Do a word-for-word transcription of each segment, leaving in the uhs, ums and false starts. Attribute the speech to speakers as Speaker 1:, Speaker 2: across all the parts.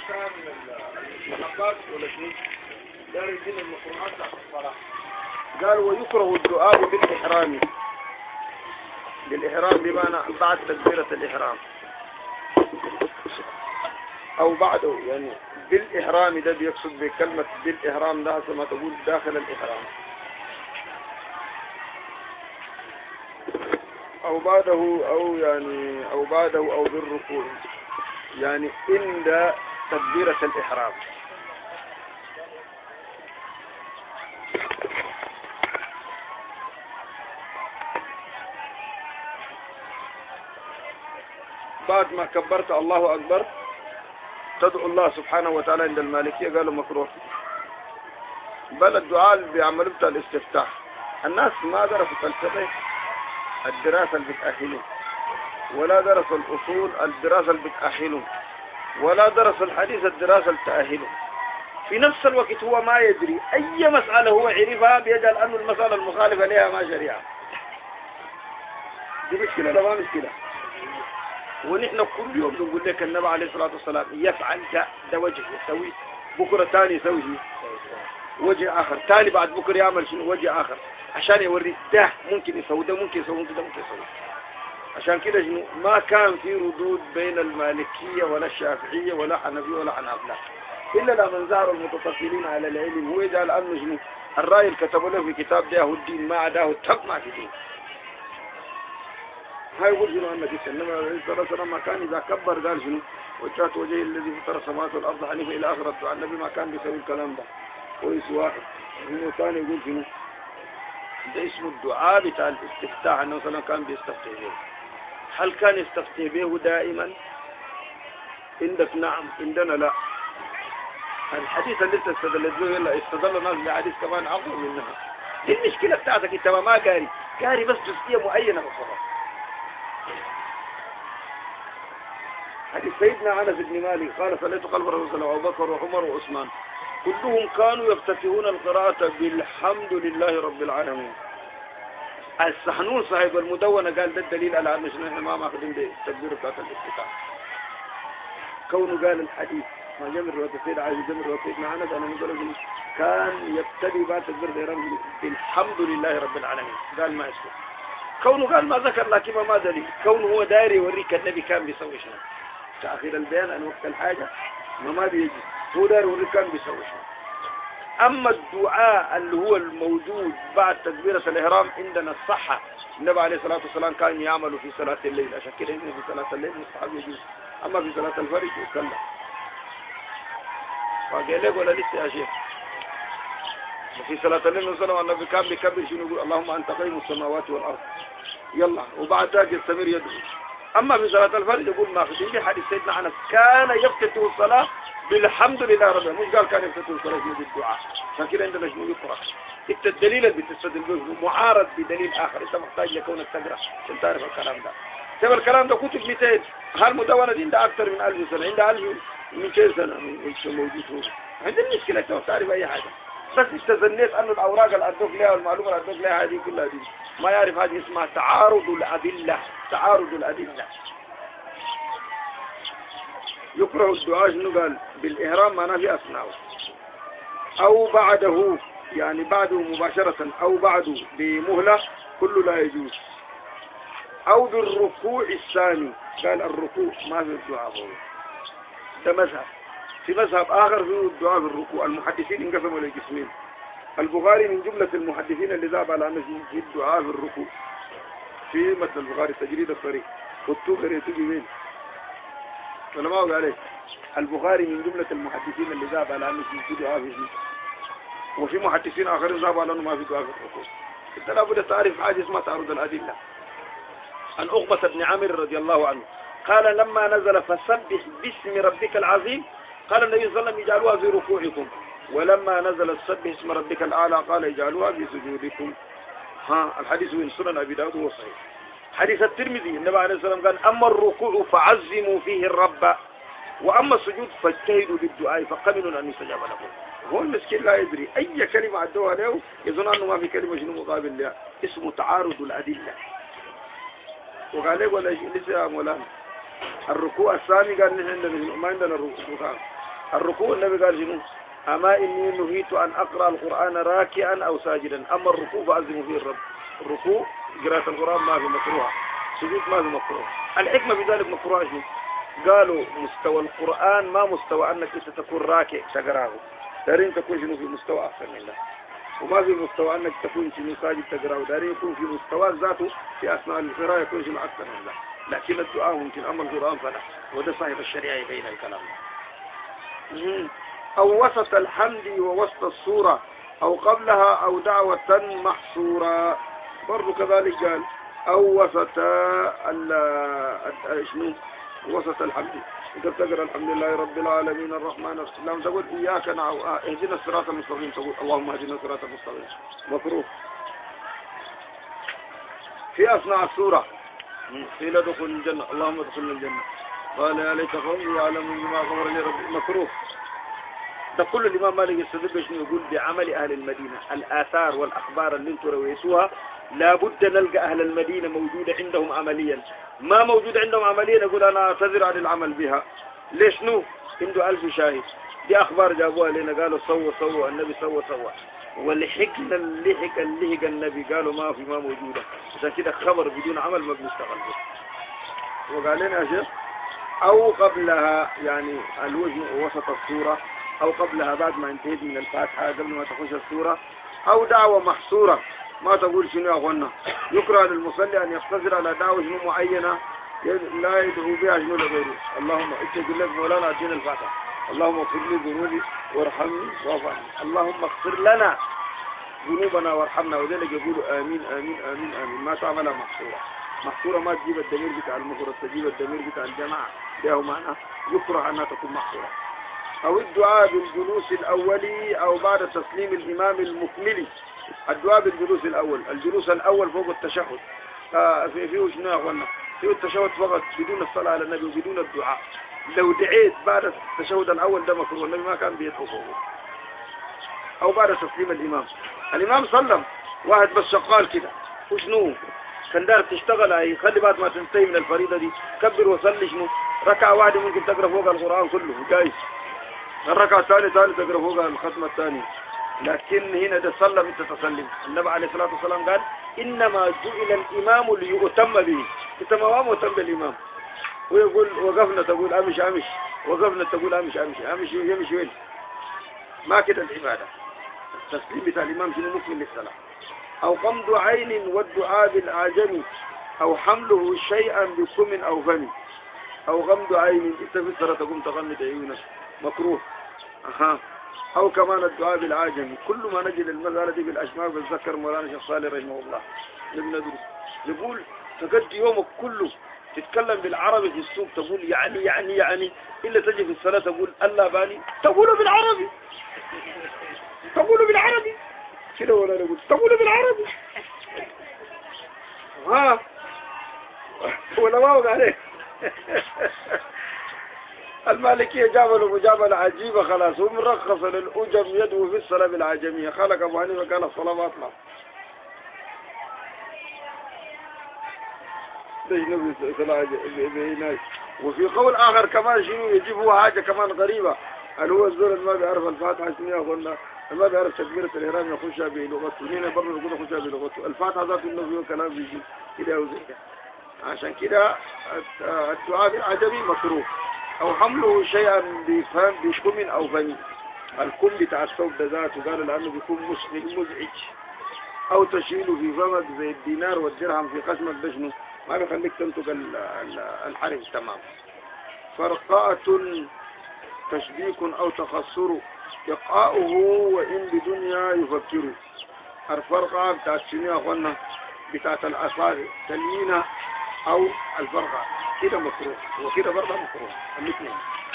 Speaker 1: كان المحبات ولا شيء دار الدين المفروضات تحت الصلاة. قال ويكره الدعاء بالإحرام. بالإحرام بمعنى بعد تكبيرة الإحرام أو بعده، يعني بالإحرام ده بيقصد بكلمة بالإحرام ده كما تقول داخل الإحرام، أو بعده أو يعني أو بعده أو بالركوع، يعني عند تكبيرة الإحرام. بعد ما كبرت الله أكبر تدعو الله سبحانه وتعالى. عند المالكية قالوا مكروه، بل الدعاء اللي بيعملوا بتاع الاستفتاح. الناس ما درسوا فلسفة الدراسة اللي بتأهلهم، ولا درسوا الأصول الدراسة اللي بتأهلهم، ولا درسوا الحديث الدراسة اللي تأهلهم. في نفس الوقت هو ما يدري أي مسألة هو عرفها بيجعل أنه المسألة المخالفة لها ما شريعة. دي مشكلة لا ما مشكلة. ونحن كل يوم نقول لك النبي عليه الصلاة والسلام يفعل ده, ده وجه يسوي، بكرة تاني يسوي وجه آخر، تاني بعد بكرة يعمل شنو وجه آخر، عشان يوريك ده ممكن يسوي ده ممكن يسوي ده ممكن يسوي. عشان كده شنو ما كان في ردود بين المالكية ولا الشافعية ولا حنفية ولا حنابلة، إلا لمن ظهر المتطفلين على العلم. هو يجعل أنه شنو الرأي اللي كتبوا له في كتاب ده هو الدين، ما عداه التق ما في دين. هاي يقول شنو أنك إنما عليه الصلاة والسلام ما كان إذا كبر قال شنو وجهت وجهي الذي فطر السماوات والأرض حنيفا إلى آخر الدعاء. النبي ما كان بيسوي الكلام ده. كويس واحد هو ثاني يقول شنو ده اسمه الدعاء بتاع الاستفتاح، أنه صلى كان بيستفتح به. هل كان يستفتح به دائما؟ عندك نعم، عندنا لا. الحديث اللي انت استدلت به يلا استدل الناس بحديث كمان أفضل منها. دي المشكلة بتاعتك انت ما قاري قاري بس جزئية معينة بالصلاة. حديث سيدنا أنس بن مالك قال صليت خلف الرسول صلى الله عليه وسلم أبو بكر وعمر وعثمان كلهم كانوا يفتتحون القراءة بالحمد لله رب العالمين. السحنون صاحب المدونة قال ده الدليل على أن نحن ما ماخذين بالتكبير بتاعت الافتتاح. كونه قال الحديث ما جمر رواية سيدنا عائشة جمر رواية سيدنا أنس أنا نقول كان يبتدي بعد تكبير الإحرام بالحمد لله رب العالمين، قال ما يسكت. كونه قال ما ذكر لكن ما دليل. كونه هو داري يوريك النبي كان بيسوي شنو. تأخير البيان عن وقت الحاجة ما ما بيجي، هو داري يوريك كان بيسوي شنو. أما الدعاء اللي هو الموجود بعد تكبيرة الإحرام عندنا الصحة. النبي عليه الصلاة والسلام كان يعمل في صلاة الليل، عشان كده إنه في صلاة الليل مستحب يجوز، أما في صلاة الفرج يتكلم. فقال لك ولا لسه يا شيخ في صلاة الليل وسلم النبي كان بيكبر شنو يقول اللهم أنت قيم السماوات والأرض يلا، وبعد ذلك يستمر يدعو. أما في صلاة الفرج يقول ما في دي حديث سيدنا أنس كان يفتتح الصلاة بالحمد لله رب العالمين، مش قال كان يفتتح الصلاة بالدعاء. عشان كده عندنا شنو يقرأ انت الدليل اللي بتستدل به معارض بدليل آخر، انت محتاج لكونك تقرأ عشان تعرف الكلام ده. شوف الكلام ده كتب مئتين، هالمدونة دي عندها أكثر من ألف سنة، عندها ألف ومئتين سنة من موجود هو. عندنا مشكلة انت تعرف أي حاجة، بس استظنيت أنه الأوراق اللي أدوك لها والمعلومة اللي أدوك لها هذه كلها دي ما يعرف. هذه اسمها تعارض الأدلة. تعارض الأدلة. يكره الدعاء شنو قال بالإحرام معناه في أثناءه أو بعده، يعني بعده مباشرة أو بعده بمهلة كله لا يجوز. أو بالركوع الثاني، قال الركوع ما في الدعاء هو ده مذهب. في مذهب آخر فيه الدعاء بالركوع. المحدثين انقسموا لقسمين. البخاري من جملة المحدثين اللي ذهب على أنه في الدعاء بالركوع في مثل البخاري تجريد الصريح والتوبة يتوبي مين ولا ما هو عليه. البخاري من جملة المحدثين اللي ذهب على أنه في دعاء في وفي محدثين آخرين ذهبوا على أنه ما في دعاء في الركوع. انت لابد تعرف حاجة اسمها تعرض الأدلة. عن عقبة بن عامر رضي الله عنه قال لما نزل فسبح باسم ربك العظيم قال النبي صلى الله عليه وسلم اجعلوها في ركوعكم، ولما نزل سبح اسم ربك الأعلى قال اجعلوها في سجودكم. ها الحديث من سنن أبي داود هو صحيح. حديث الترمذي النبي عليه الصلاة والسلام قال أما الركوع فعزموا فيه الرب وأما السجود فاجتهدوا بالدعاء فقبلوا أن يستجاب لكم. هو المسكين لا يدري أي كلمة عدوها له يظن أنه ما في كلمة شنو مقابل لها. اسمه تعارض الأدلة. وقال لك ولا لسه يا مولانا الركوع الثاني قال نحن عندنا ما عندنا الركوع الثاني الركوع النبي قال شنو؟ أما إني نهيت أن أقرأ القرآن راكعا أو ساجدا، أما الركوع فأعظم فيه الرب. الركوع قراءة القرآن ما في مكروه، سجود ما في مكروه. الحكمة بذلك مكروه شنو؟ قالوا مستوى القرآن ما مستوى أنك أنت تكون راكع تقراه، دارين تكون شنو في مستوى أحسن من الله، وما في مستوى أنك تكون شنو ساجد تقراه، دارين يكون في مستوى ذاته في أثناء القراءة يكون شنو أحسن من الله. لكن الدعاء ممكن، أما القرآن فلا، وده صاحب الشريعة يبين الكلام. أو وسط الحمد ووسط السورة أو قبلها أو دعوة محصورة، برضو كذلك قال أو وسط شنو وسط الحمد. إنت تقرأ الحمد لله رب العالمين الرحمن الرحيم، لما تقول إياك نعبد اهدنا الصراط المستقيم تقول اللهم اهدنا الصراط المستقيم، مكروه. في أثناء السورة قيل ادخل الجنة اللهم ادخلنا الجنة قال يا ليت قومي يعلمون بما غفر لي ربي، مكروه. ده كل الإمام مالك يستدل شنو يقول بعمل أهل المدينة، الآثار والأخبار اللي انتم رويتوها لابد نلقى أهل المدينة موجودة عندهم عمليا، ما موجود عندهم عمليا يقول أنا أعتذر عن العمل بها. ليش نو؟ عنده ألف شاهد، دي أخبار جابوها لنا قالوا سووا سووا النبي سووا سووا، ولحقنا اللحق اللحق النبي قالوا ما في ما موجودة، عشان كده خبر بدون عمل ما بنشتغل به. وقال لنا يا شيخ أو قبلها، يعني الوجه وسط السورة، أو قبلها بعد ما انتهيت من الفاتحة قبل ما تخش السورة، أو دعوة محصورة. ما تقول شنو يا أخوانا، يكره للمصلي أن يقتصر على دعوة شنو معينة لا يدعو بها شنو لغيره. اللهم اتقل لك مولانا أدينا الفاتحة، اللهم اغفر لي ذنوبي وارحمني واعف عني، اللهم اغفر لنا ذنوبنا وارحمنا، وذلك يقولوا آمين آمين آمين آمين. ما تعملها محصورة، محصورة ما تجيب الدمير بتاع المفرد، تجيب الدمير بتاع الجماعة، ده معنى يكره أنها تكون محصورة. أو الدعاء بالجلوس الأولي أو بعد تسليم الإمام المكملي. الدعاء بالجلوس الأول، الجلوس الأول فوق التشهد، آه في فيه شنو يا أخوانا؟ فيه التشهد فقط بدون الصلاة على النبي وبدون الدعاء. لو دعيت بعد التشهد الأول ده مكروه، النبي ما كان بيدعو فوقه. أو بعد تسليم الإمام، الإمام سلم واحد بس شغال كده وشنو كان دار تشتغل، هاي خلي بعد ما تنتهي من الفريضة دي كبر وصلي شنو ركعة واحدة ممكن تقرأ فوق القرآن كله جايز، الركعة الثانية ثانية تقرأ فوق الختمة الثانية. لكن هنا ده سلم انت تسلم. النبي عليه الصلاة والسلام قال إنما جعل الإمام ليؤتم به، انت ما مؤتم بالإمام. ويقول وقفنا تقول أمش أمش، وقفنا تقول أمش أمش أمش يمشي وين؟ ما كده العبادة. التسليم بتاع الإمام شنو مكمل للصلاة. أو قمض عين والدعاء بالأعجم أو حمله شيئا بكم أو فم، أو غمض عين انت في الصلاة تقوم تغمض عيونك، مكروه. أها. أو كمان الدعاء بالعاجمي. كل ما نجد المسألة دي بالأشمار بتذكر مولانا شيخ صالح رحمه الله نبي ندرس، يقول تقضي يومك كله تتكلم بالعربي في السوق، تقول يعني يعني يعني إلا تجي في الصلاة تقول الله باني، تقوله بالعربي تقوله بالعربي كده، ولا نقول تقوله بالعربي ها ولا ما وقع عليك. المالكية جابلوا مجابلة عجيبة خلاص، هم رخص للأجم يدعو في الصلاة بالعجمية. خالق أبو حنيفة قال الصلاة ما أطلع. وفي قول آخر كمان شنو يجيب هو حاجة كمان غريبة، اللي هو الزول ما بيعرف الفاتحة شنو يقولنا، ما بيعرف تكبيرة الإحرام يخشها بلغته، هنا برضه يقول يخشها بلغته. الفاتحة ذات النبي كلام بيجي كده وزي كده. عشان كده الدعاء بالعجمي مكروه. أو حمله شيئا بفهم بكم أو فم، الكم بتاع الثوب ده ذاته قالوا لأنه بيكون مزعج. أو تشيله في فمك زي الدينار والدرهم في خشمك ده شنو ما بيخليك تنطق الحرف تمام. فرقاءة تشبيك أو تخصر يقاؤه وإن بدنيا يفكر. الفرقة بتاعت شنو يا أخوانا بتاعت الأصابع تليينة أو الفرقة كده مكروه وكده برضه مكروه الاثنين.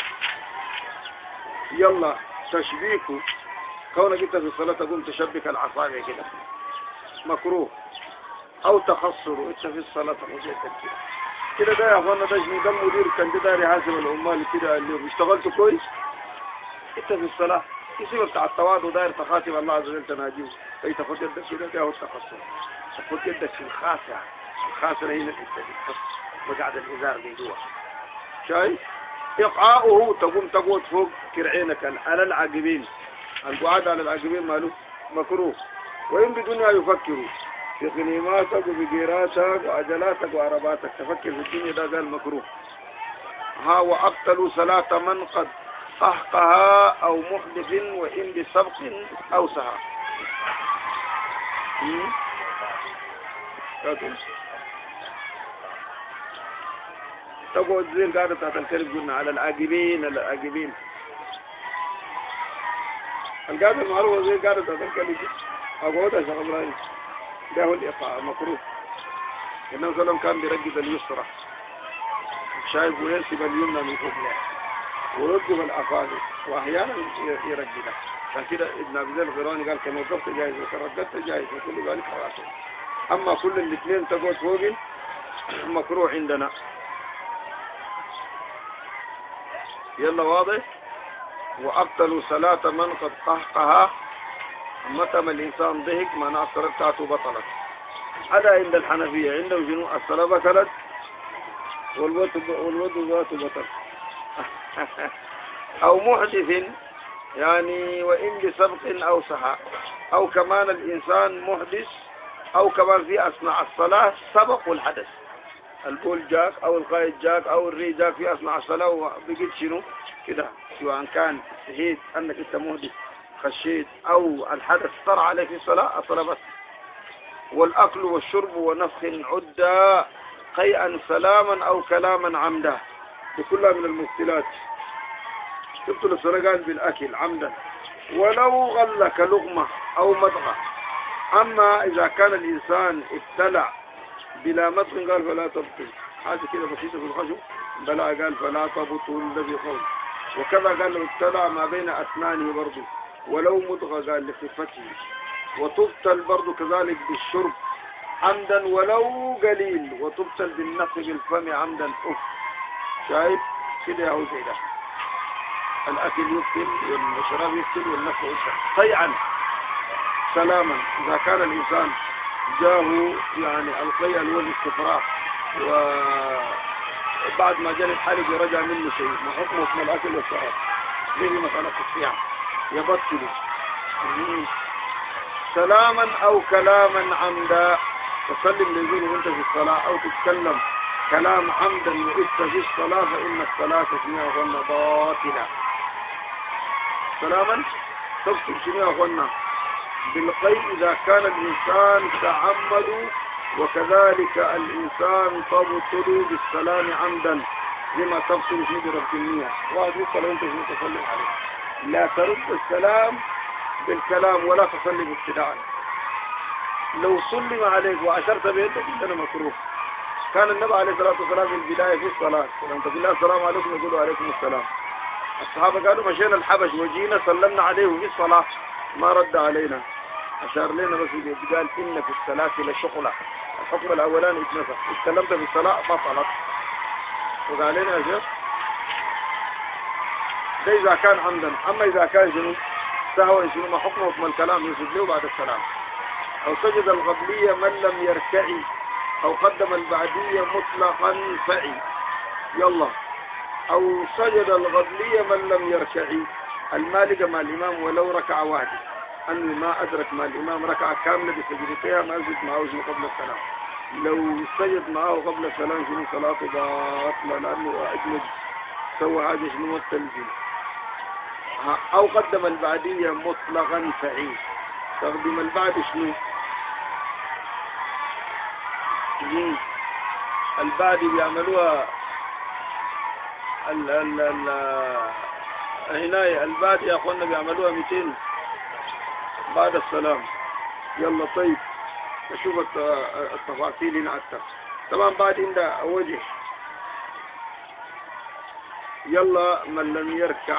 Speaker 1: يلا تشبيكه كونك انت في الصلاة تقوم تشبك الأصابع كده مكروه. أو تخصر انت في الصلاة تقوم كده كده. ده يا أخوانا ده شنو ده المدير كان ده داري حاسب العمال كده اللي اشتغلتوا كويس انت في الصلاة يسيبك بتاع التواضع داير تخاطب الله عز وجل تناجيه، اي تاخد يدك كده ده هو التخصر. تاخد يدك في الخاسرة، الخاسرة هنا الحتة دي مقعد الإزار من جوا شايف إقعاؤه تقوم تقود فوق كرعينك على العاقبين، القعاد على العاقبين ماله مكروه. وإن بدنيا يفكروا في غنيماتك وبقيراتك وعجلاتك وعرباتك، تفكر في الدنيا ده قال مكروه. ها وأبطلوا صلاة من قد قهقها أو محدث وإن بسبق أو سهى. تقعد زي القاعدة بتاعت الكلب قلنا على العاقبين العاقبين. القاعدة المعروفة زي القاعدة بتاعت الكلب أقعدها يا شيخ إبراهيم، ده هو الإيقاع مكروه. النبي صلى الله عليه وسلم كان بيرجب اليسرى، شايف وينسب اليمنى من قبله ويرجب الأفاضل وأحيانا يرجبها. عشان كده ابن أبي زيد الغيراني قال كان وقفت جايز وكان رددت جايز وكل ذلك حراسه. أما كل الاثنين تقعد فوقي مكروه عندنا. يلا واضح. وأبطلوا صلاة من قد قهقها، متى ما الإنسان ضحك معناه الصلاة بتاعته بطلت. هذا عند الحنفية، عندهم شنو الصلاة بطلت والوضوء ذاته بطل. أو محدث يعني وإن بسبق أو سهى، أو كمان الإنسان محدث أو كمان في أثناء الصلاة سبق الحدث، البول جاك أو القائد جاك أو الري جاك في أثناء الصلاة وبقيت شنو كده، سواء كان استحيت أنك أنت محدث خشيت أو الحدث طرأ عليك في الصلاة الصلاة بس. والأكل والشرب ونفخ عدا قيئا سلاما أو كلاما عمدا، بكلها من المبتلات. تبطل الصلاة قال بالأكل عمدا ولو غلك لغمة أو مضغة. أما إذا كان الإنسان ابتلع بلا مضغ قال فلا تبطل، هذه كده بسيطة في الخشب. بلا قال فلا تبطل الذي قول. وكذا قال لو ابتلع ما بين أسنانه برضه ولو مضغة قال لخفته. وتبطل برضه كذلك بالشرب عمدا ولو قليل، وتبطل بالنفخ بالفم عمدا. أف شايف كده أو زي ده، الأكل يبطل والشراب يبطل والنفخ يبطل. قيعا سلاما إذا كان الإنسان جاه يعني القيء الوجه استفراغ وبعد ما جاء الحالق ورجع منه شيء، ما حكمه من الأكل والشراب؟ هذه مسألة الصيام يبطل. سلاما أو كلاما عمدا، تسلم لزوله وانت في الصلاة أو تتكلم كلام عمدا وإنت في الصلاة فإن الصلاة فيها غنى باطلة. سلاما تبطل فيها غنى بالقيء إذا كان الإنسان تعمد، وكذلك الإنسان تبطل بالسلام عمدا لما تبطل فيه برب النية. واحد يسأل وانت في تسلم عليه، لا ترد السلام بالكلام ولا تسلم ابتداء. لو سلم عليك وأشرت بيدك عندنا مكروه. كان النبي عليه الصلاة والسلام في البداية في الصلاة لما تقول الله السلام عليكم يقولوا عليكم السلام. الصحابة قالوا مشينا الحبش وجينا سلمنا عليه في الصلاة ما رد علينا، أشار لنا بس قال إن في الصلاة لشغلة. الحكم الأولاني اتنفى، اتكلمت في الصلاة بطلت. وقال لنا يا شيخ ده إذا كان عمدا. أما إذا كان شنو سهوا شنو ما حكمه من الكلام يسجد له بعد السلام. أو سجد القبلية من لم يركعي أو قدم البعدية مطلقا فعي. يلا أو سجد القبلية من لم يركعي، المالك مع الإمام ولو ركع واحد، أنه ما أدرك مع الإمام ركعة كاملة بسجدتها ما يسجد معه شنو قبل السلام. لو سجد معه قبل السلام شنو صلاته باطلة لأنه أجمد سوى هذا شنو التلزيم. أو قدم البعدية مطلقا فعي. تقدم البعد شنو؟ البعد بيعملوها ال ال ال هنا البعد يا أخوانا بيعملوها مئتين بعد السلام. يلا طيب نشوف التفاصيل هنا أكثر. طبعا بعد عند وجه. يلا من لم يركع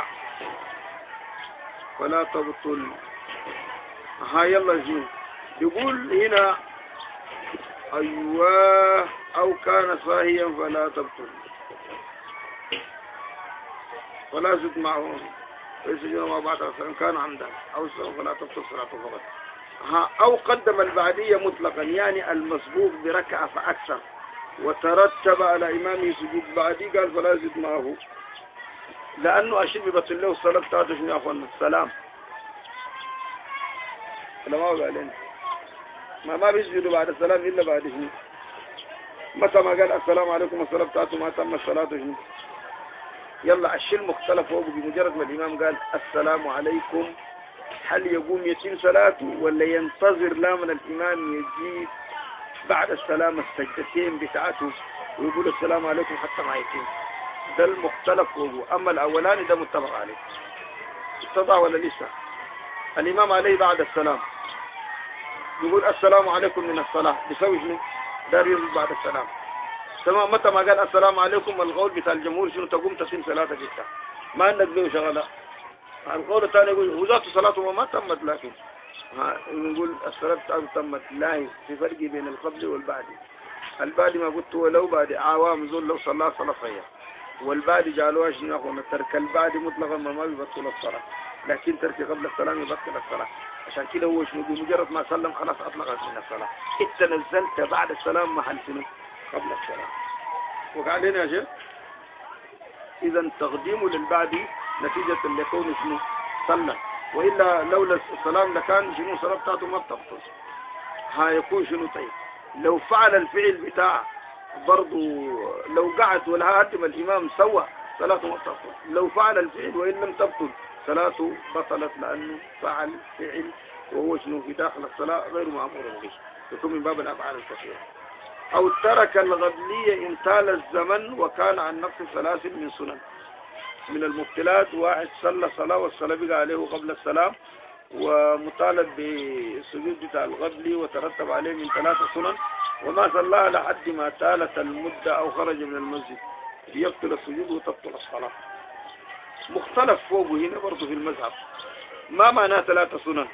Speaker 1: فلا تبطل. ها يلا زين يقول هنا أيوة أو كان صاهيا فلا تبطل ولا زد معهم ويسجد ما بعد السلام كان عمدا أو سلام فلا تبطل صلاته فقط. ها أو قدم البعدية مطلقا يعني المسبوق بركعة فأكثر وترتب على إمامه سجود بعدي قال فلا زد معه لأنه أشد ببطل له الصلاة بتاعته شنو يا أخوانا؟ السلام. ولا ما هو قال ما ما بيسجدوا بعد السلام إلا بعد شنو؟ متى ما قال السلام عليكم الصلاة بتاعته ما تم الصلاة شنو؟ يلا الشيء المختلف هو بمجرد ما الإمام قال السلام عليكم هل يقوم يتم صلاته ولا ينتظر لا من الإمام يجي بعد السلام السجدتين بتاعته ويقول السلام عليكم حتى ما يتم؟ ده المختلف هو. أما الأولاني ده متفق عليه. استطاع ولا لسه؟ الإمام عليه بعد السلام يقول السلام عليكم من الصلاة بيسوي شنو؟ دار يرد بعد السلام. تمام. متى ما قال السلام عليكم القول بتاع الجمهور شنو؟ تقوم تتم صلاتك انت ما عندك به شغله. القول الثاني يقول وذات صلاته ما تمت لكن يقول الصلاة بتاعته تمت. لا، في فرق بين القبل والبعد. البعد ما قلت ولو بعد عوام زول لو صلى صلاة صحيحة، والبعد جعلوها شنو يقول ترك البعد مطلقا ما ما بيبطل الصلاة، لكن ترك قبل السلام يبطل الصلاة. عشان كده هو شنو بمجرد ما سلم خلاص أطلقت من الصلاة. انت نزلت بعد السلام محل شنو؟ قبل السلام. وقال لنا يا شيخ إذا تقديم للبعد نتيجة لكون شنو؟ صلى. وإلا لولا السلام لكان شنو صلاة بتاعته ما بتبطل. هيكون شنو؟ طيب لو فعل الفعل بتاع برضو لو قعد ولا هدم الإمام سوى صلاته ما بتبطل. لو فعل الفعل وإن لم تبطل صلاته بطلت لأنه فعل فعل وهو شنو في داخل الصلاة غير مأمور به، يكون من باب الأفعال الكثيرة. أو ترك الغبلية إن طال الزمن وكان عن نقص ثلاث من سنن. من المبتلات واحد صلى صلاة والصلاة بقى عليه قبل السلام ومطالب بالسجود بتاع الغبلي وترتب عليه من ثلاثة سنن وما صلاها لحد ما تالت المدة أو خرج من المسجد يبطل السجود وتبطل الصلاة. مختلف فوقه هنا برضه في المذهب. ما معناه ثلاثة سنن؟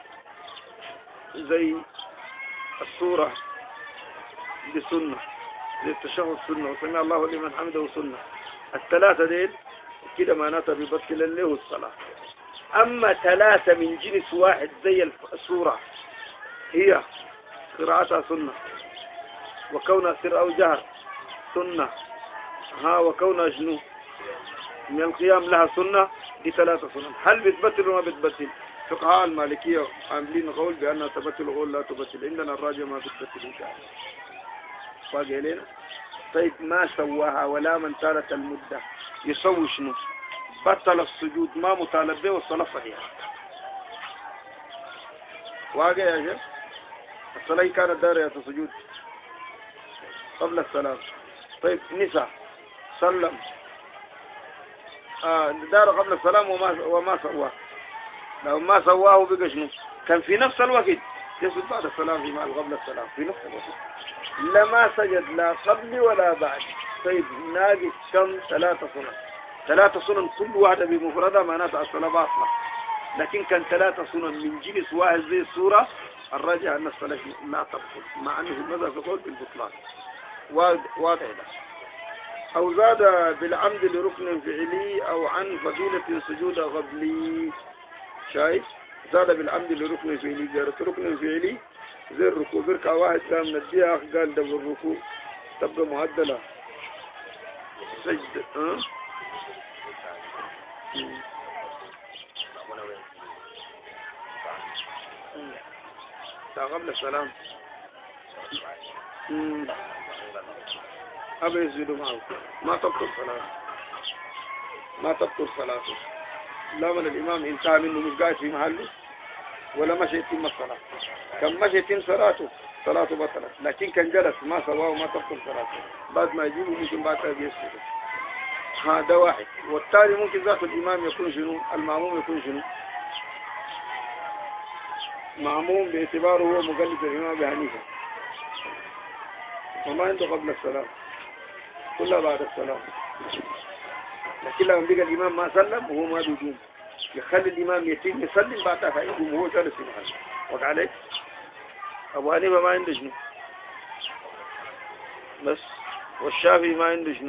Speaker 1: زي السورة دي سنة، زي التشهد سنة، وسمع الله لمن حمده سنة. الثلاثة ديل كده معناتها بيبطل له الصلاة. أما ثلاثة من جنس واحد زي السورة هي قراءتها سنة، وكونها سر أو جهر سنة، ها وكونها شنو من القيام لها سنة، دي ثلاثة سنن. هل بتبطل وما بتبطل؟ فقهاء المالكية عاملين قول بأنها تبطل وقول لا تبطل. عندنا الراجع ما بتبطل إن شاء الله. باقي علينا. طيب ما سواها ولا من طالت المدة يسوي شنو؟ بطل السجود ما مطالب به والصلاة صحيحة. واقع يا شيخ الصلاة كانت دارية السجود قبل السلام. طيب نساء سلم آه دار قبل السلام وما وما سواه. لو ما سواه بقى شنو؟ كان في نفس الوقت يسجد بعد السلام في مال قبل السلام في نفس الوقت. لما سجد لا قبل ولا بعد. طيب ناقص كم؟ ثلاثة سنن. ثلاثة سنن كل واحدة بمفردها معناتها الصلاة باطلة، لكن كان ثلاثة سنن من جنس واحد زي السورة الراجع أن الصلاة لا تبطل، مع أنه في المذهب يقول بالبطلان. واضح ده. أو زاد بالعمد لركن فعلي أو عن فضيلة سجود قبلي. شايف؟ زاد بالعمد لركن فعلي. قالت ركن فعلي زي الركوع بركة واحد كان نديها قال ده بالركوع تبقى معدلة سجد. أه؟ قبل السلام أبا يسجدوا معه ما تبطل صلاة ما تبطل صلاته. لا من الإمام انتهى منه مش قاعد في محله ولا مشي يتم الصلاة. كان مشي يتم صلاته صلاته بطلت، لكن كان جلس ما سواه وما تبطل صلاته. بعد ما يجيبه ممكن بعد كده يسجد. هذا واحد. والتالي ممكن ذات الإمام يكون شنو؟ المأموم يكون شنو؟ معموم باعتباره هو مقلد الإمام أبي حنيفة وما عنده قبل السلام كلها بعد السلام. لكن لما بقى الإمام ما سلم وهو ما بيقوم يخلي الإمام يتم يسلم بعدها فيقوم وهو جالس في محله. وقع عليك أبو حنيفة ما عنده شنو بس، والشافعي ما عنده شنو،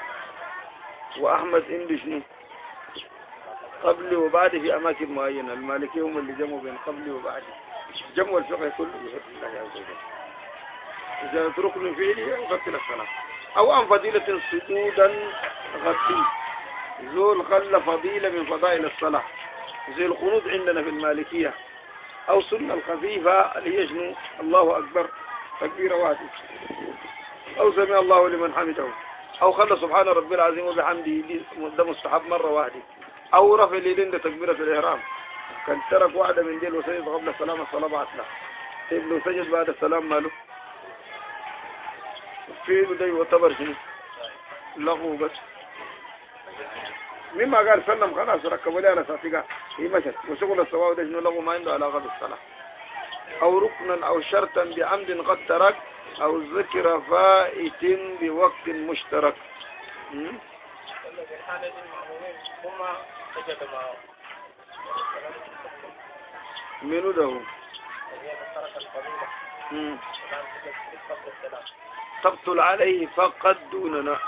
Speaker 1: وأحمد عنده شنو قبل وبعد في أماكن معينة. المالكي هم اللي جمعوا بين قبل وبعد. جمعوا الفقه كله بفضل الله عز وجل. إذا ركن فعلي يبطل الصلاة. أو عن فضيلة سجودا غطي. زول خلى فضيلة من فضائل الصلاة زي القنوت عندنا في المالكية، أو سنة الخفيفة اللي يجنو الله أكبر تكبيرة واحدة، أو سمع الله لمن حمده، أو خلى سبحان ربي العظيم وبحمده ده مستحب مرة واحدة، أو رفع اليدين ده تكبيرة الإحرام. كان ترك واحدة من ديل وسجد قبل السلام الصلاة بعتنا، طيب لو سجد بعد السلام ماله؟ فيه ده يعتبر شنو؟ لغو بس. مما قال سلم خلاص ركبوا لي على ساتيقا هي مشت، وشغل السواء ده شنو لغو ما عنده علاقة بالصلاة. أو ركنا أو شرطا بعمد قد ترك، أو ذكر فائت بوقت مشترك. منو ده؟ تبطل عليه فقد دوننا،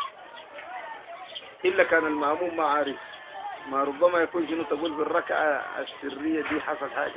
Speaker 1: إلا كان المأموم ما عارف، ما ربما يكون شنو تقول بالركعة السرية دي حصل حاجة.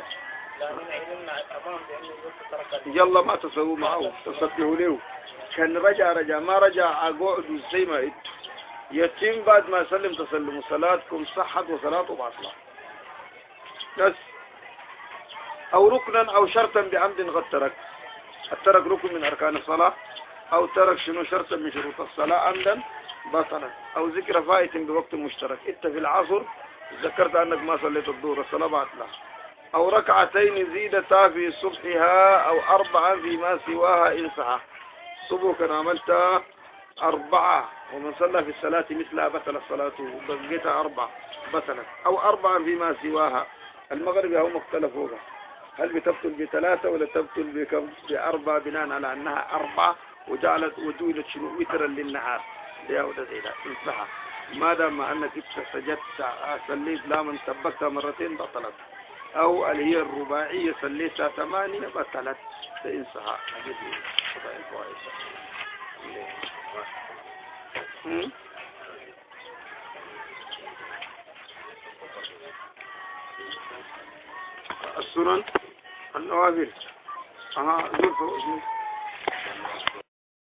Speaker 1: يلا ما تسووا معه تصبحوا له، كان رجع رجع ما رجع أقعد زي ما إنت يتم بعد ما سلم تسلموا صلاتكم صحت وصلاته باطلة بس. أو ركنا أو شرطا بعمد قد ترك، الترك ركن من أركان الصلاة، أو ترك شنو شرطا من شروط الصلاة عمدا بطلا، أو ذكر فائت بوقت مشترك، إنت في العصر ذكرت أنك ما صليت الظهر الصلاة باطلة، أو ركعتين زيدتا في صبحها، أو أربعة فيما سواها إن صح. صبح كان عملت أربعة ومن صلى في الصلاة مثلها بطل الصلاة بقيتها أربعة بطلت، أو أربعة فيما سواها. المغرب هو مختلف هو، هل بتبطل بثلاثة ولا تبطل بكم؟ بأربعة بناء على أنها أربعة وجعلت وجودت شنو وترا للنهار ليهودا زي ده انصحى. ما دام أنك سجدت صليت لا من سبقتها مرتين بطلت، أو اللي هي الرباعية صليتها ثمانية بطلت انصحى. السنن النوافل. اه زول